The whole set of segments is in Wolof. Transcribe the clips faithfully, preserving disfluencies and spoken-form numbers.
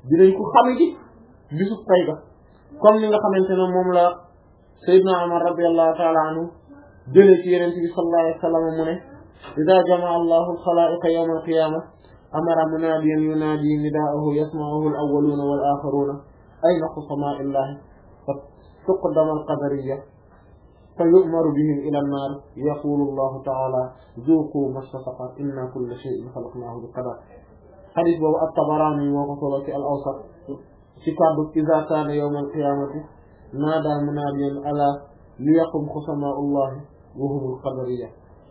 dinañ ko xame ji bisu tay ga comme ni nga xamante ne moom la Seydina Umar radiyallahu ta'ala anhu jëlee ci Yonent bi sallallahu alayhi wa sallam mu ne idha jama'a Allahu al-khalaa'iqa yawma al-qiyaamah amara munaadiyan yunaadi nidaa'ahu yasma'uhu al-awwaluuna wal-aakhiruuna ayna khusamaa'u llaahi fa tuqdama al-qadariyya fa yu'maru bihim ila an-naar yaqulu Allahu ta'ala zuuquu massa saqar inna kulla shay'in khalaqnaahu bi qadar. Hadiis boobu at-Tabaraani moo ko solo ci al-Awsat ci kàddu idha kaana yawma al-qiyaamati naadaa munaadiyan alaa liyaqum khusamaa'u llaahi wa hum al-qadariyya.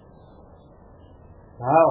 waaw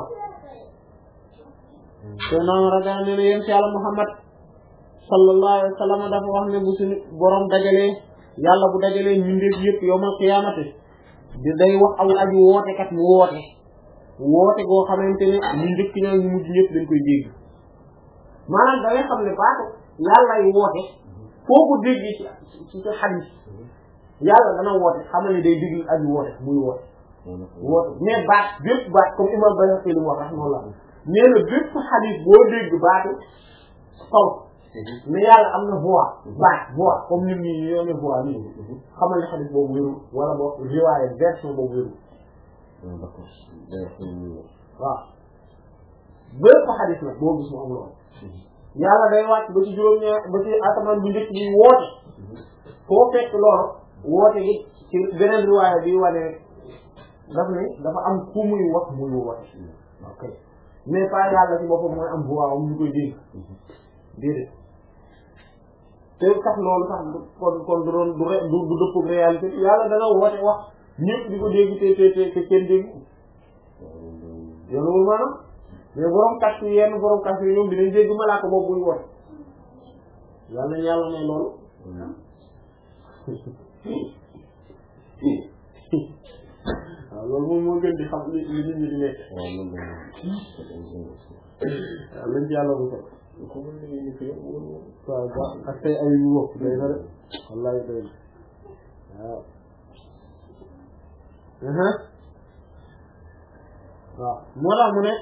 te noonu rajo ne ne yéen ci Yàlla Muhammad sallallahu alayhi wa sallam dafa wax ne bu suñu borom dajalee yàlla bu dajalee mbindeef yëpp yawmal qiyaamati di day wax aw aju woote kat mu woote woote goo xamante ne ñu njëkk ñoo ñu mujj ñëpp dañ koy dégg maanaam da ngay xam ne baatu yàlla yi woote foo ko dégg ci ci sa xadiis yàlla dana woote xamal ne day déglu aju woote muy woote woote mais baat bépp baat comme imam Bayhaqi lu wax rahimahullah nee na bépp xadiis boo dégg baatu saw mais yàlla am na voix baat voix comme nit ñi ñoo ne voix nii xamal ne xadiis boobu wérul wala boo riwaaye version boobu wérul waaw bépp xadiis nag boo gis mu am loolu yàlla day wàcc ba ci juróom-ñaar ba ci asamaan bu njëkk bi woote foo fekk loolu woote gi ci beneen riwaaye bi wane daf ne dafa am ku muy wax muy woote ok mais pas yàlla ci boppam mooy am voix am ñu koy dégg déedéet te sax loolu sax kon kon du doon du du du dëpp réalité yàlla dana woote wax ñëpp di ko dégg te te te te kenn dégg yow loolu maanaam mais borom kàcc yi yenn borom kàcc yi ñoom dinañ dégg malaaka boobu buy woote yàlla nañ yàlla may loolu waaw loolu moom moo gën di xam li li nit ñi di nekk waaw lañ ci yàlla bu fekk waaw ba ak tey ay yu wokk day na de wallahi day waaw waaw moo tax mu ne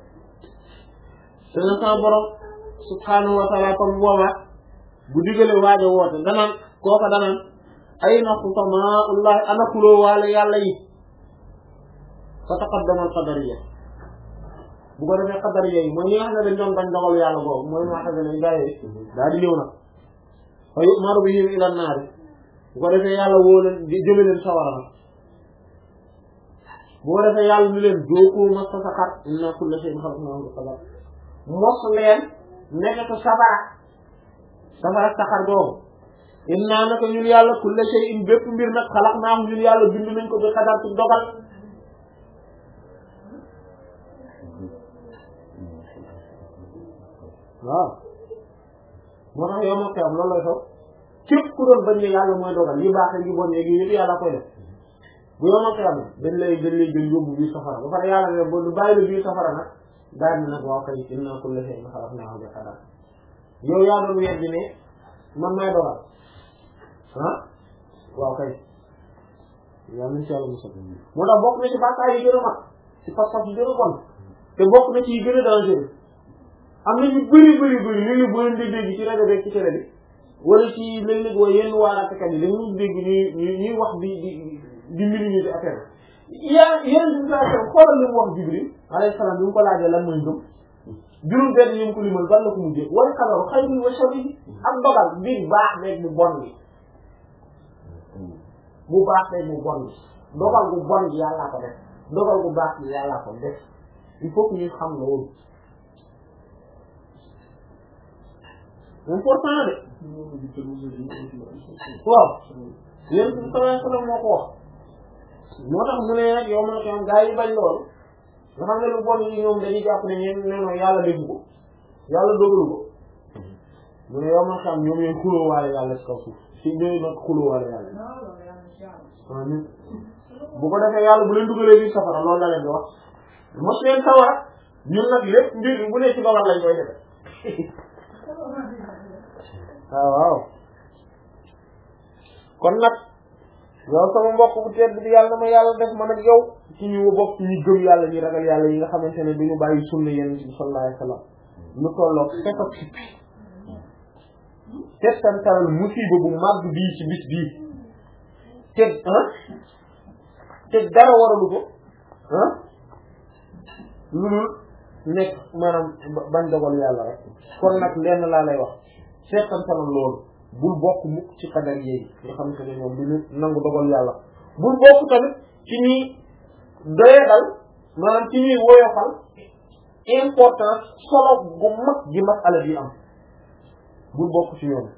dana sama borom subhanahu wa ta'ala comme booba bu digale waajo woote danaan kooka danaan ay na xusamaullahi ana kuloo waale yàlla yi fa taqaddama al-qadariyya bu ko defee qadariyya yi mooy ñi nga xam ne dañ doon bañ dogal yàlla boobu mooy moo xam ne gaa yi daa di ñëw nag fa yu'maru bihim ila an-naar bu ko defee yàlla woo leen jëme leen sawara nag bu ko defee yàlla ni leen dooku massa saqar inna kulla shay'in khalaqnahu bi qadar mos leen nekkatu safara safara saqar boobu inna naka ñun yàlla kulla shay'in bépp mbir nag khalaqnahu ñun yàlla bind nañ ko bi qadar ci dogal waaw moo tax yow ma xew loolu lay xew képp ku doon bañ ne yàlla mooy dogal li baax li bon yeeg yëpp yàlla koy def bu yow ma xew dañ lay dañ lay jël yóbbu biir safara ba pare yàlla ne ba du bàyyi la biir safara nag daal di nag waaw kay inna kulla shay'in khalaqnahu bi qadar yow yaa doon weer bi ne man may dogal ah waaw kay yaa nañ ci yàlla musal moo tax bokk na ci bàkkaar yi gën a mag ci pas-pas yi gën a bon te bokk na ci yi gën a dangereux am na ñu bëri bëri bëri léegi boo leen di dégg ci rajo beeg ci télé bi wala ci léeg-léeg waa yenn waaraatekat yi dañuy dégg ñuy ñuy wax di di di minimiser affaire bi. yaa yeneen situation xoolal li mu wax Jibril alayhi salaam bi mu ko laajee lan mooy ngëm juróom benn ñu ko limal ban la ko mujjee wal qadaru xayrihi wa sharrihi ak dogal bi baax beeg bu bon bi bu baax beeg bu bon bi dogal bu bon bi yàllaa ko def dogal bu baax bi yàllaa ko def il faut que ñu xam loolu. important de waaw yéen ci sama sama moo ko wax moo tax mu ne nag yow ma ne gaa yi bañ loolu nga xam ne lu bon yi ñoom dañuy jàpp ne ñeen ne noonu yàlla defu ko yàlla dogalu ko mu ne yow ma xam ñoom ñooy xuloo waale yàlla ci kaw suuf si ñooy nag xuloo waale yàlla amin bu ko defee yàlla bu leen dugalee biir safara loolu la leen di wax mos leen sawara ñun nag lépp mbir bu ne ci dogal lañ koy defe waaw waaw kon nag yow sama mbokk bu tedd bi yàlla na ma yàlla def man ak yow ci ñu bokk ci ñu gëm yàlla ñi ragal yàlla yi nga xamante ne duñu bàyyi sunna yenn ci sallallahu alayhi wasallam lu tolloog fekk ak sippi settantal musiba bu màgg bii ci bis bii te ah te dara waralu ko ah lu dul nekk maanaam bañ dogal yàlla rek kon nag lenn laa lay wax settantal loolu bul bokk mukk ci xadar yéegi nga xam te ne ñoom du ñu nangu dogal yàlla bul bokk tamit ci ñuy doyadal maanaam ci ñuy woyofal importance solo bu mag ji masala bi am bul bokk ci yoon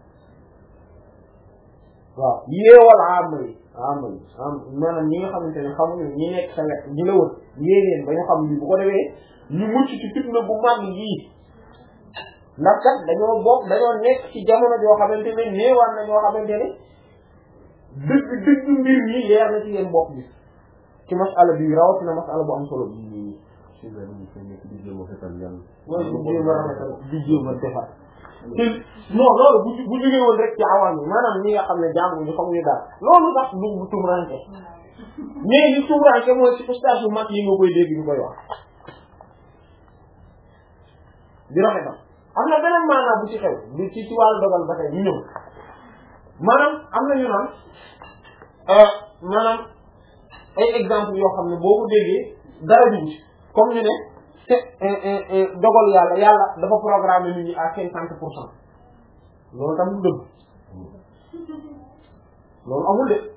waaw yeewal ama yi ama yi am maanaam ñi nga xamante ne xamuñu ñi nekk sa wet ñi la wër yéeneen ba ñu xam lii bu ko defee ñu mucc ci fitna bu mag yii ndax kat dañoo bokk dañoo nekk ci jamono joo xamante ne néewaan na ñoo xamante ne dëgg dëgg mbir mi leer na ci yéen bopp bi ci masala bi rawatina masala bu am solo bi nii ci la ñu ko nekk di jéem a fetal yàlla mooy di jéem a rafetal di jéem a defar te non loolu bu bu jógee woon rek ci awam yi maanaam ñi nga xam ne jàngu ñu xamuñu daal loolu sax du bu tumranke mais li tumranke mooy ci stage yu mag yi nga koy dégg ñu koy wax di rafetal am na beneen maanaam bu ci xew bi ci ci wàllu dogal ba tey ñu ñëw maanaam am na ñu naan maanaam ay exemple yoo xam ne boo ko déggee dara dugg ci comme ñu ne te dogal yàlla yàlla dafa programme nit ñi à cinquante pour cent loolu tam du dëgg loolu amul de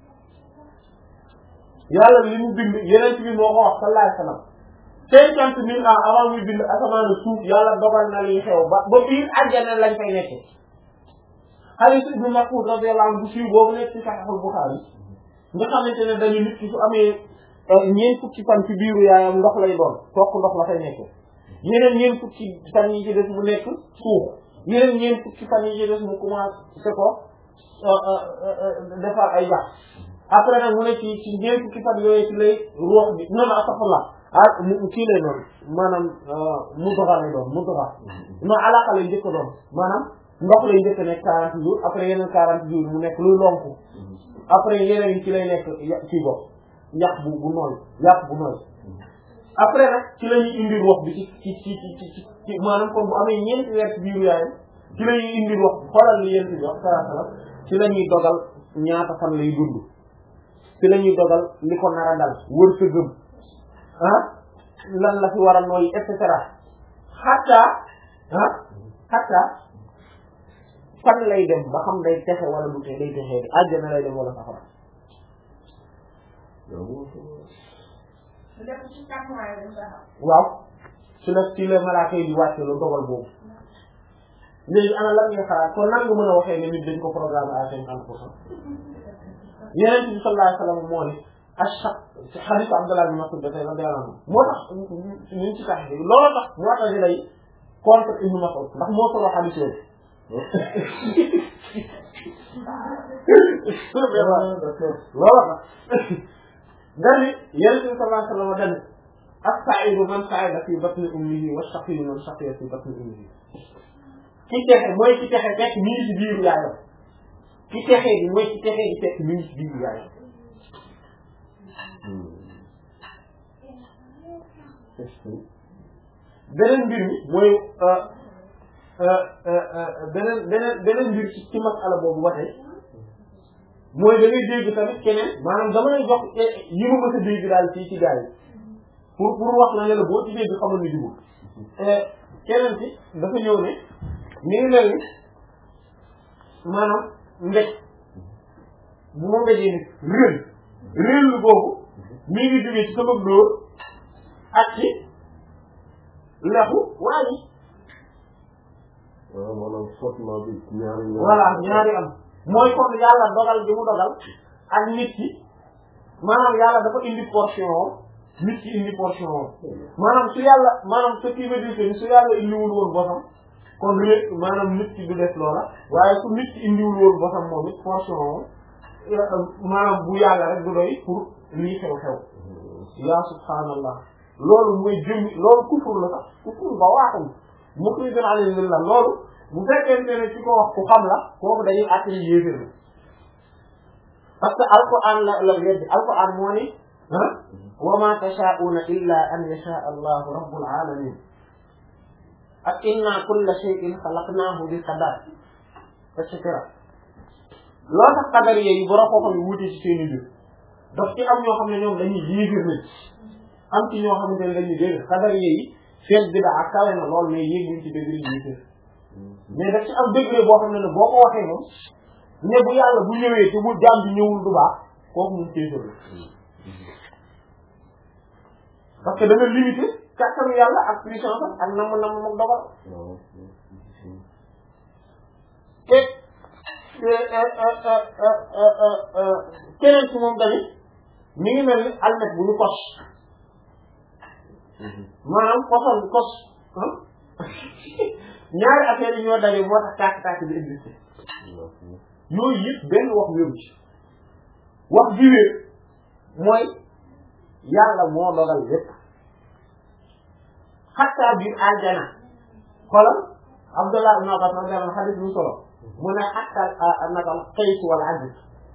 yàlla li mu bind yeneen bi moo ko wax sallallahu alayhi wasallam cinquante mille ans avant muy bind asamaan suuf yàlla dogal na liy xew ba ba biir àjjana lañ fay nekk hadith ibn Mas'ud radiyallahu anhu bu siiw boobu nekk ci Sahih Bukhari nga xamante ne dañu nit ki su amee ñeent fukki fan ci biiru yaayam ndox lay doon toog ndox la fay nekk yeneen ñeent fukki fan yi ci des mu nekk suuf yeneen ñeent fukki fan yi ci des mu commencé ko defar ay yax après nag mu ne ci ci ñeent fukki fan yooyu ci lay ruux bi non astafurlah ah mu kii lay doon maanaam mu doxa lay doon mu doxa non alaaka lay njëkk doon maanaam ndox lay njëkk nekk quarante jours après yeneen quarante jours mu nekk luy lonku après yeneen yi ci lay nekk ci bopp yàq bu bu nooy yàq bu nooy après nag ci la ñuy indi wax bi ci ci ci ci ci ci maanaam kon bu amee ñeenti weer ci biiru yaayam ci la ñuy indi wax xoolal li yéen ci wax salaasala ci la ñuy dogal ñaata fan lay dund ci la ñuy dogal li ko nar a dal wër sa gëm ah lan la fi war a nooy et cetera xatta ah xatta fan lay dem ba xam day texe wala du te day texe bi àjjana lay dem wala safara waaw su la ci la malaaka yi di wàcce lu dogal boobu léegi ana lan ngay xalaat kon nan nga mën a waxee ne nit dañ ko programme à cinquante pour cent yeneen bi sallallahu alayhi wa sallam moo ne ashaq ci hadith Abdullah bin Mas'ud dafay radiyallahu anhu moo tax ñu ci tax loolu tax moo tax di lay contre Ibn Mas'ud ndax moo solo hadith yooyu loolu tax dani yeneen bi sallallahu alayhi wa sallam dani as-sa'idu man sa'ida fi batni ummihi wa ash-shaqiyyu man shaqiya fi batni ummihi ki texe mooy ki texe fekk mi ngi ci biiru yaayam ki texe bi mooy ki texe di fekk mi ngi ci biiru yaayam beneen mbir mi mooy beneen beneen beneen mbir ci ci masala boobu ba tey mooy da ngay dégg tamit keneen maanaam dama lay jox yi ma mës a dégg daal ci ci gars yi pour pour wax la ne la boo ci dégg xamal ni dugub keneen ci dafa ñëw ne ni ngi mel ni maanaam mbéj bu ma mbéjee nit réel réel lu boobu mi ngi jógee ci sama dóor ak ci lexu waaye waaw maanaam sottement bi ñaari voilà ñaari am mooy kon yàlla dogal bi mu dogal ak nit ki maanaam yàlla dafa indi portion woon nit ki indi portion woon maanaam su yàlla maanaam ce qui veut dire que su yàlla indiwul woon bosam kon ré maanaam nit ki du def loola waaye su nit ki indiwul woon bosam moom it portion woon maanaam bu yàlla rek du doy pour lii xew-xew yaa subhaanallah loolu mooy jëmmi loolu kufur la sax kufur ba waaxul mu koy gën a alil la loolu bu fekkente ne ci ko wax ku xam la kooku dañuy attali yéefér la parce que alquran la la weddi alquran moo ni ah wa ma tashaa'una illa an yasha allahu rabbul alamin ak inna kulla shay'in khalaqnahu bi qadar et cetera loolu tax qadar yi borom koo xam ne wuute ci seen i biir daf ci am ñoo xam ne ñoom dañuy yéegir nañ am ci ñoo xamante ne dañuy dégg qadar yi seen bidaa ak kawe na lool mais yéeg ci degré yéegir mais daf ci am degré boo xam ne ne boo ko waxee moom ne bu yàlla bu ñëwee te bu jaam bi ñëwul du baax kooku moom kéefër la parce que da nga limité kàttanu yàlla ak puissance ak nam nam mag dogal te keneen ci moom tamit mi ngi mel ni almet bu ñu kos maanaam kosoon kos ñaari affaire yi ñoo daje moo tax tàkk-tàkk bi existé yooyu yëpp benn wax wéru ci wax bi wér mooy yàlla moo dogal lépp xatta biir aljana xoolal Abdullah ibn Abbas radiyallahu anhu hadith bu solo mu ne xatta nakal xayt wal ajj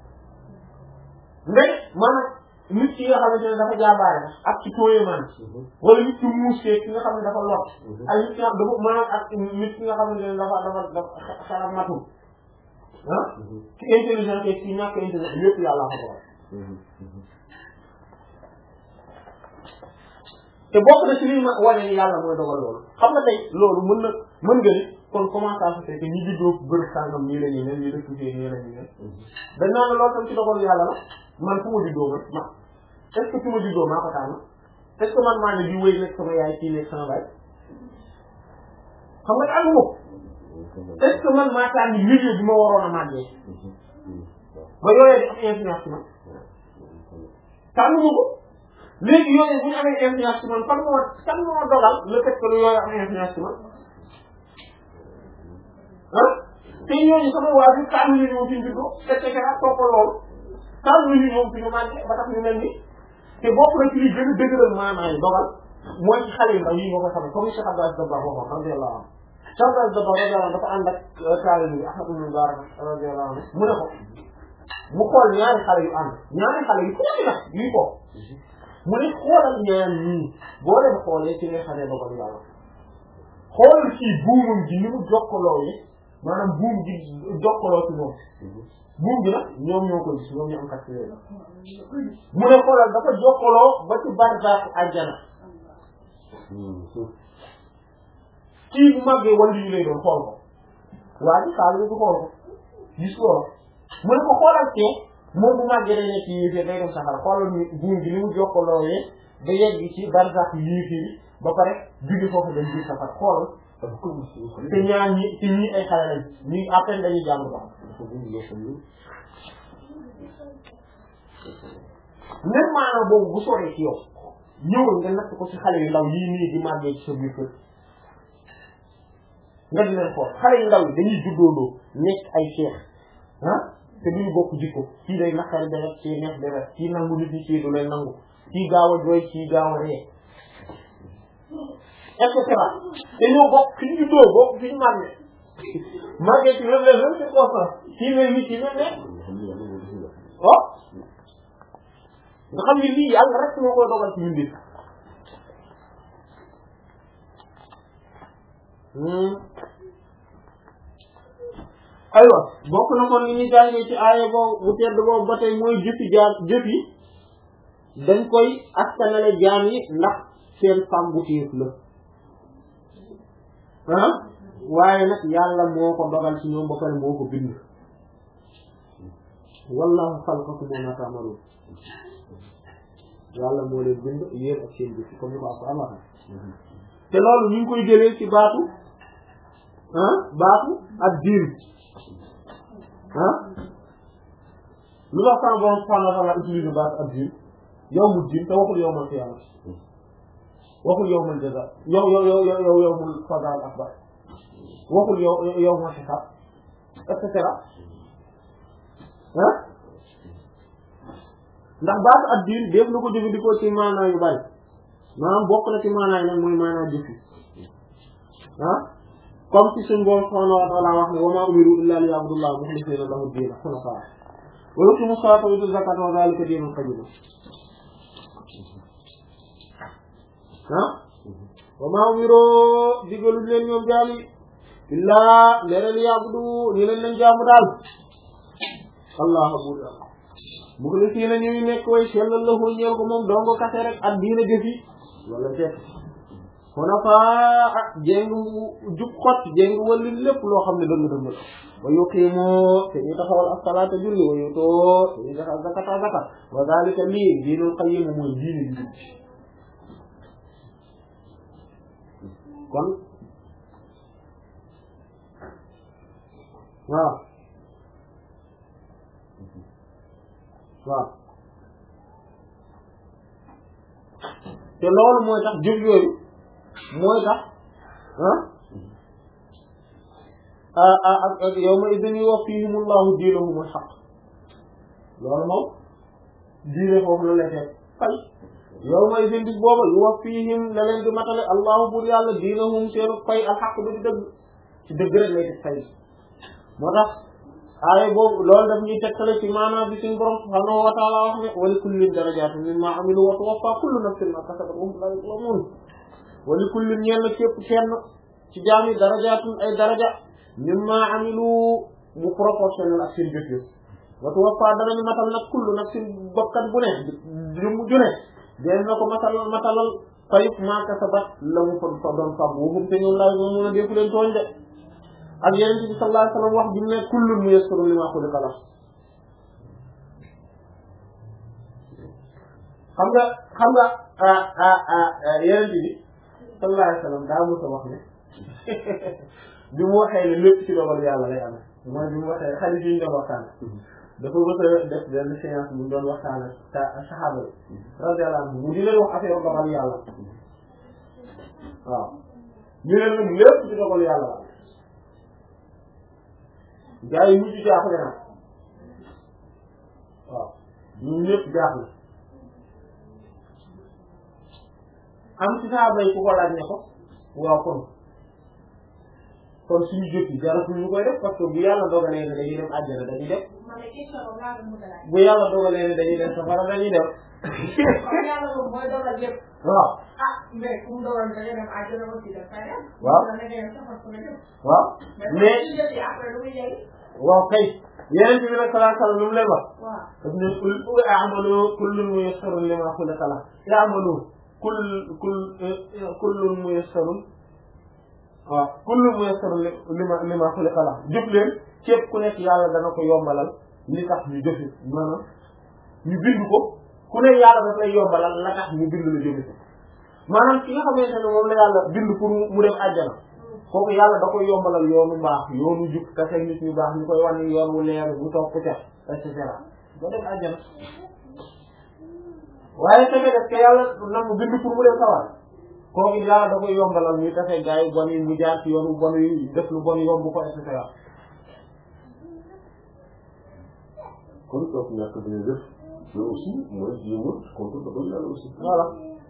mais maanaam nit ki nga xamante ne dafa jaabaare ak ci tooyemaan wala nit ki muusee ki nga xam ne dafa lot ak nit ki nga dafa maanaam ak nit ki nga xamante ne dafa dafa dafa xaram matul ah ci intelligence et ci ñàkk intelligence yëpp yàlla ko dogal te bokk na ci li ma wane ni yàlla mooy dogal loolu xam nga tey loolu mën na mën nga ni kon comment ça se fait que ñi juddoo bërëb sàngam nii la ñuy ne ñu dëkk fii nii la ñuy ne dañ naan loolu tam ci dogal yàlla la man fu ma juddoo man ma est ce que fu ma juddoo maa ko tànn est ce que man maa ne di wéy nekk sama yaay kii nekk sama baay xam nga tànn ko est ce que man maa tànn milieu bi ma waroon a màggee ba yooyee di am influence ci man tànn ma ko léegi yooyu bu ñu amee influence ci man fan moo fan moo dogal le fait que yooyu am influence ci man ah te ñooñu sama waa bi tànn ñu ñoom fi ñu juddoo et cetera topp loolu tànn ñu ñoom fi ñu màggee ba tax ñu mel ni te bokk na ci li gën a dëgëral maanaam dogal mooy ci xale yu ndaw yi nga koy xamee comme Cheikh Abdou Dabakh waxoon radiyallahu anhu Cheikh Abdou Dabakh radiyallahu anhu dafa ànd ak taalibe bi Ahmad ibn Mubarak radiyallahu anhu mu ne ko mu xool ñaari xale yu ànd ñaari xale yu tuuti nag yuy ko mu ne xoolal ñaar ñii boo leen xoolee ci ngay xamee dogal yàlla xoolal ci buumam ji ni mu jokkaloo yi maanaam buum gi jokkaloo ci moom buum gi nag ñoom ñoo ko gis ñoom ñu am kat ci yooyu mu ne xoolal dafa jokkaloo ba ci barzaq àjjana kii bu màggee wala ñu lay doon xool ko waa ji xaalis bi xool ko gis loolu mu ne ko xoolal cee moom bu màggee day nekk yéeféer day dem safara xoolal ñu buum gi ni mu jokkaloo yee ba yegg ci barzaq yéeféer ba pare jóge foofu dem biir safara xoolal te ñaar ñi te ñii ay xale lañ ñii à peine dañuy jàng ba même maanaam boobu bu soree ci yow ñëwal nga natt ko ci xale yu ndaw yii nii di màggee ci sa biir kër nga di leen xool xale yu ndaw yi dañuy juddoondoo nekk ay cheikh ah te duñu bokk jikko kii day naqari deret kii neex deret kii nangu nit ñi kii du leen nangu kii gaaw a jooy kii gaaw a ree et cetera te ñoo bokk fi ñu juddoo bokk fi ñu màggee màggee ci même les mêmes circonstances kii mel ni kii mel ne oh nga xam ni lii yàlla rek moo koy dogal ci mbir aywa bokk na kon li ñu jàngee ci aaya boobu bu tedd boobu ba tey mooy jëfi jaam jëf yi dañ koy askanale jaam yi ndax seen fàmbu téef la ah waaye nag yàlla moo ko dogal ci ñoom ba pare moo ko bind wallahu xalaqakum wa ma ta'malun yàlla moo leen bind yéen ak seen jëf comme ni ko ak amaxa te loolu ñu ngi koy jëlee ci baatu ah baatu ak diin ah lu tax sama borom subhanahu wa ta'ala utilise baatu ak diin yawmul diin te waxul yawmal qiyaama waxul yawmal jazaa yow yow yow yow yawmul fadl akbar waxul yow yawmul hisaab et cetera ah ndax baatu ak diin def na ko jëfandikoo ci maanaa yu bari maanaam bokk na ci maanaa yi nag mooy maanaa jëfi ah comme ci suñu borom subhanahu wa ta'ala wax ne wa ma umiru illa liya'budullaha mukhlisina lahu ad-din hunafa wa yuqimu as-salata wa yu'tu az-zakata wa dhalika dinul qayyim ah wa ma umiru digaluñ leen ñoom jaam yi illaa leneen yaabudu ñu leen nañ jaamu daal allah buur yàlla mu ko def yéen a ñuy nekk way sellal la foo ñeel ko moom dongo kase rek ak diina jëfi wala fekk xunafaa jéng jub xot jéng walli lépp loo xam ne dëng dëng la wa yuqiimu te ñu taxawal as-salaata julli wa yutoo te ñu joxe zakata zakat wa zaalika lii diinul qayyim mooy diine bi jub kon waaw waaw te loolu mooy tax jëf yooyu mooy tax ah ah ak ak yawma idhin yuwaffihimullahu diinahumul haqq loolu moom diine foofu la lay fekk fay yawma idhin bis booba yuwaffihim la leen di matale allahu bur yàlla diinahum seen fay al haqq du dëgg ci dëgg rek lay def fay moo tax aaya boobu loolu daf ñuy tegtale ci maanaam bi suñu borom subhaanahu wa ta'ala wax ne wa li kullin darajaatun mimmaa amilu wa tuwaffaa kullu nafsin maa kasabat wa hum laa yuzlamuun wa li kullin ñeel na képp kenn ci jaami darajaatun ay daraja mimmaa amilu mu proportionnel ak seen jëf yi wa tuwaffaa danañu matal nag kullu nafsin bakkan bu ne mu ju ne dee na ko matal matalal fayuk maa kasabat la mu fa doon fàgg wa hum te ñoom laa yuzlamuun a defu leen tooñ de ak Yonent bi sallallahu alayhi wa sallam wax bi mu ne kullun muyassarun limaa xuliqa lahu xam nga xam nga Yonent bi sallallahu alayhi wa sallam daa mos a wax ne bi mu waxee ne lépp ci dogal yàlla lay amee mooy bi mu waxee xarit yi ñu doon waxtaan dafa mos a def benn séance bu ñu doon waxtaan ak saxaaba yi radiyallahu anhum mu di leen wax affaire dogal yàlla waaw ñu leen nag lépp ci dogal yàlla la gaa yi mujj jaaxle na waaw ñun ñëpp jaaxle am ci saxaaba yi ku ko laaj ne ko waaw kon kon suñu jëf yi jaratul ñu koy def parce que bu yàlla dogalee ne dañuy dem àjjana dañuy def bu yàlla dogalee ne dañuy dem safara dañuy dem waaw waaw waaw mais waaw kay yeneen bi nag sallallahu alayhi wa sallam lu mu lay wax daf ne kul a'malu kullun muyassarun limaa xuliqa lahu i'malu kull kull kullun muyassarun waaw kullun muyassarun limaa limaa xuliqa lahu jëf leen képp ku nekk yàlla dana ko yombalal li tax ñu jëfi maanaam ñu bind ko ku ne yàlla daf lay yombalal la tax ñu bind la jëfi ko maanaam ki nga xamante ne moom la yàlla bind pour mu dem àjjana kooku yàlla da koy yombalal yoonu mbaax yoonu jub kese nit ñu baax ñu koy wan yoon wu leer bu topp ca et cetera ba dem àjjana waaye fekke def ke yàlla na mu bind pour mu dem sawar kooku yàlla da koy yombalal ñu tase gaa yi bon yi mu jaar ci yoonu bon yi def lu bon yomb ko et cetera kon toog ñàkk dañuy def mais aussi mooy jéemul contre dogal yàlla aussi voilà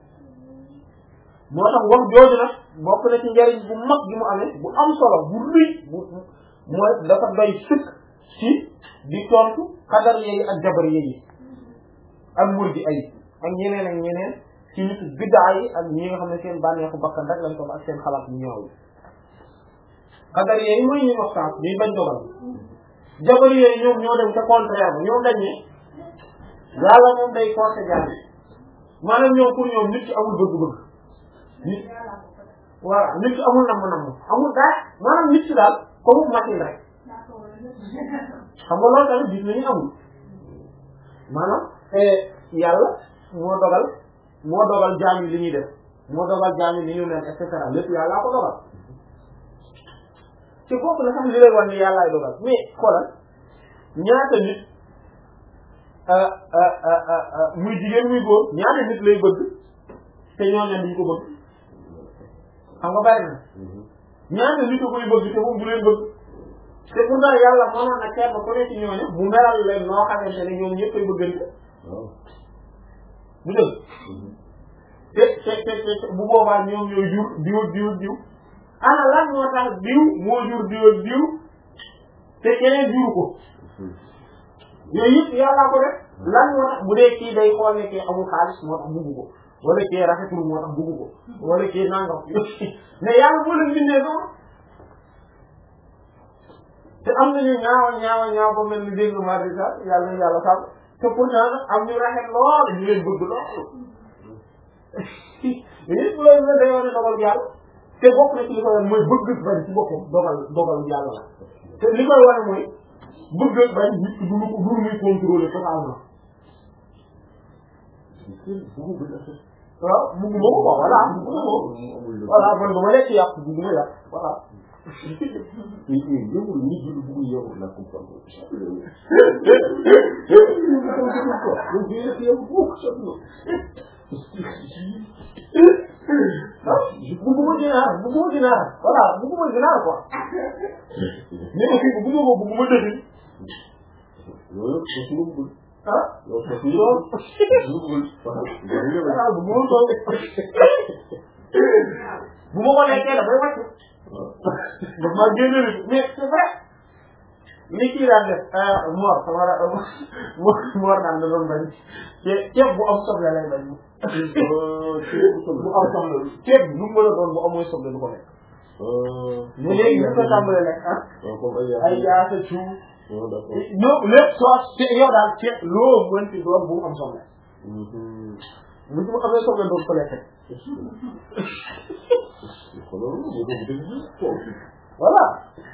moo tax wax jooju nag bokk na ci njariñ bu mag gi mu amee bu am solo bu rëy bu mooy dafa doy sëkk ci di tontu xadar yi ak jabar yi ak murji ay ak ñeneen ak ñeneen ci nit biddaa yi ak ñi nga xam ne seen bànneexu bakkan rek lañ ko ak seen xalaat yu ñëw xadar yi mooy ñu wax sens ñuy bañ dogal jabar yi ñoom ñoo dem ca contraire ba ñoom dañ ne yàlla moom day forcer jaam maanaam ñoom pour ñoom nit ci amul bëgg-bëgg nit voilà nit ci amul namm-namm amul daal maanaam nit ci daal comme machine rek xam nga loolu tamit gis nañu amul maanaam yàlla moo dogal moo dogal jaam yi li ñuy def moo dogal jaam yi li ñu mel et cetera lépp yàllaa ko dogal te kooku la sax li lay wax ni yàllaay dogal mais xoolal ñaata nit muy jigéen muy góor ñaata nit lay bëgg te ñooñu duñ ko bëgg xam nga bari na ñaata nit koy bëgg te moom du leen bëgg te pourtant yàlla mënoon na kenn ku ne ci ñooñu mu meral leen noo xamante ne ñoom ñëpp koy bëggante bu dëgg te te te te bu boobaa ñoom ñooy jur diw diw diw ana lan moo tax diw moo jur diw diw te keneen juru ko yooyu yëpp yàllaa ko def lan moo tax bu dee kii day xool ne kii amul xaalis moo tax bugg ko wala kii rafetul moo tax bugg ko wala kii nangam mais yàlla moo leen bindee noonu te am nañu ñaawa ñaawa ñaaw ba mel ni dégg ma di sax yàlla na yàlla sàmm te pourtant am ñu rafet lool ñu leen bëgg lool yëpp loolu la day wane dogal yàlla te bokk na ci li koy wane mooy bëgg bañ ci boppam dogal dogal yàlla la te li koy wane mooy bëgg bañ nit ki du lu ko du lu muy contrôler totalement waaw bugguma ko quoi voilà bugguma ko voilà man dama lekk yàq bugguma yàq voilà yëngu ni julli bugg yow la ko xam bugguma ginaar bugguma ginaar voilà bugguma ginaar quoi mais aussi bugguma ko bugguma dëgg ah loolu bu ma ko lekkee dafay wàcc daf maa génne mais c'est vrai li kii daan def Mor sama ra Mor Mor daan da doon bañ ceeb ceeb bu am soble lay bañ bu am soble ceeb lu mu mën a doon bu amul soble du ko lekk mais léegi ñu ko tàmbalee lekk ah ay yaasa ciw ñoo lépp soos yow daal ceeb loo mënti doon bu am soble bu ci ma amee soble doon ko lekk voilà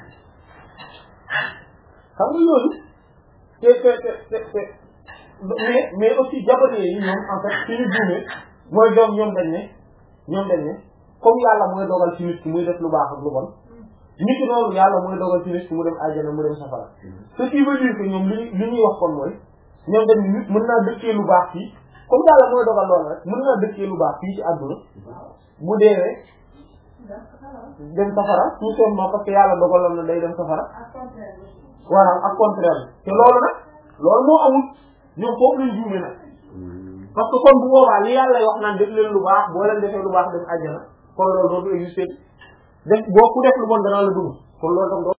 xam nga yooyu te te te te te mais mais aussi japonais yi ñoom en fait ci ñu juumee mooy doom ñoom dañ ne ñoom dañ ne comme yàlla mooy dogal ci nit ki muy def lu baax ak lu bon nit ki noonu yàlla mooy dogal ci nit ki mu dem àjjana mu dem safara ce qui veut dire que ñoom li li ñuy wax kon mooy ñoom dañ nit mën naa dëkkee lu baax fii comme yàlla mooy dogal loolu rek mën naa dëkkee lu baax fii ci àdduna bu deewee dem safara tout simplement parce que yàlla dogaloon na day dem safara voilà ak contraire te loolu nag loolu moo amul ñoom foofu lañ juumee nag parce que kon bu boobaa li yàlla wax naan def leen lu baax boo leen defee lu baax dem àjjana kon loolu dootu exister def boo ku def lu bon danaa la dugg kon loolu tam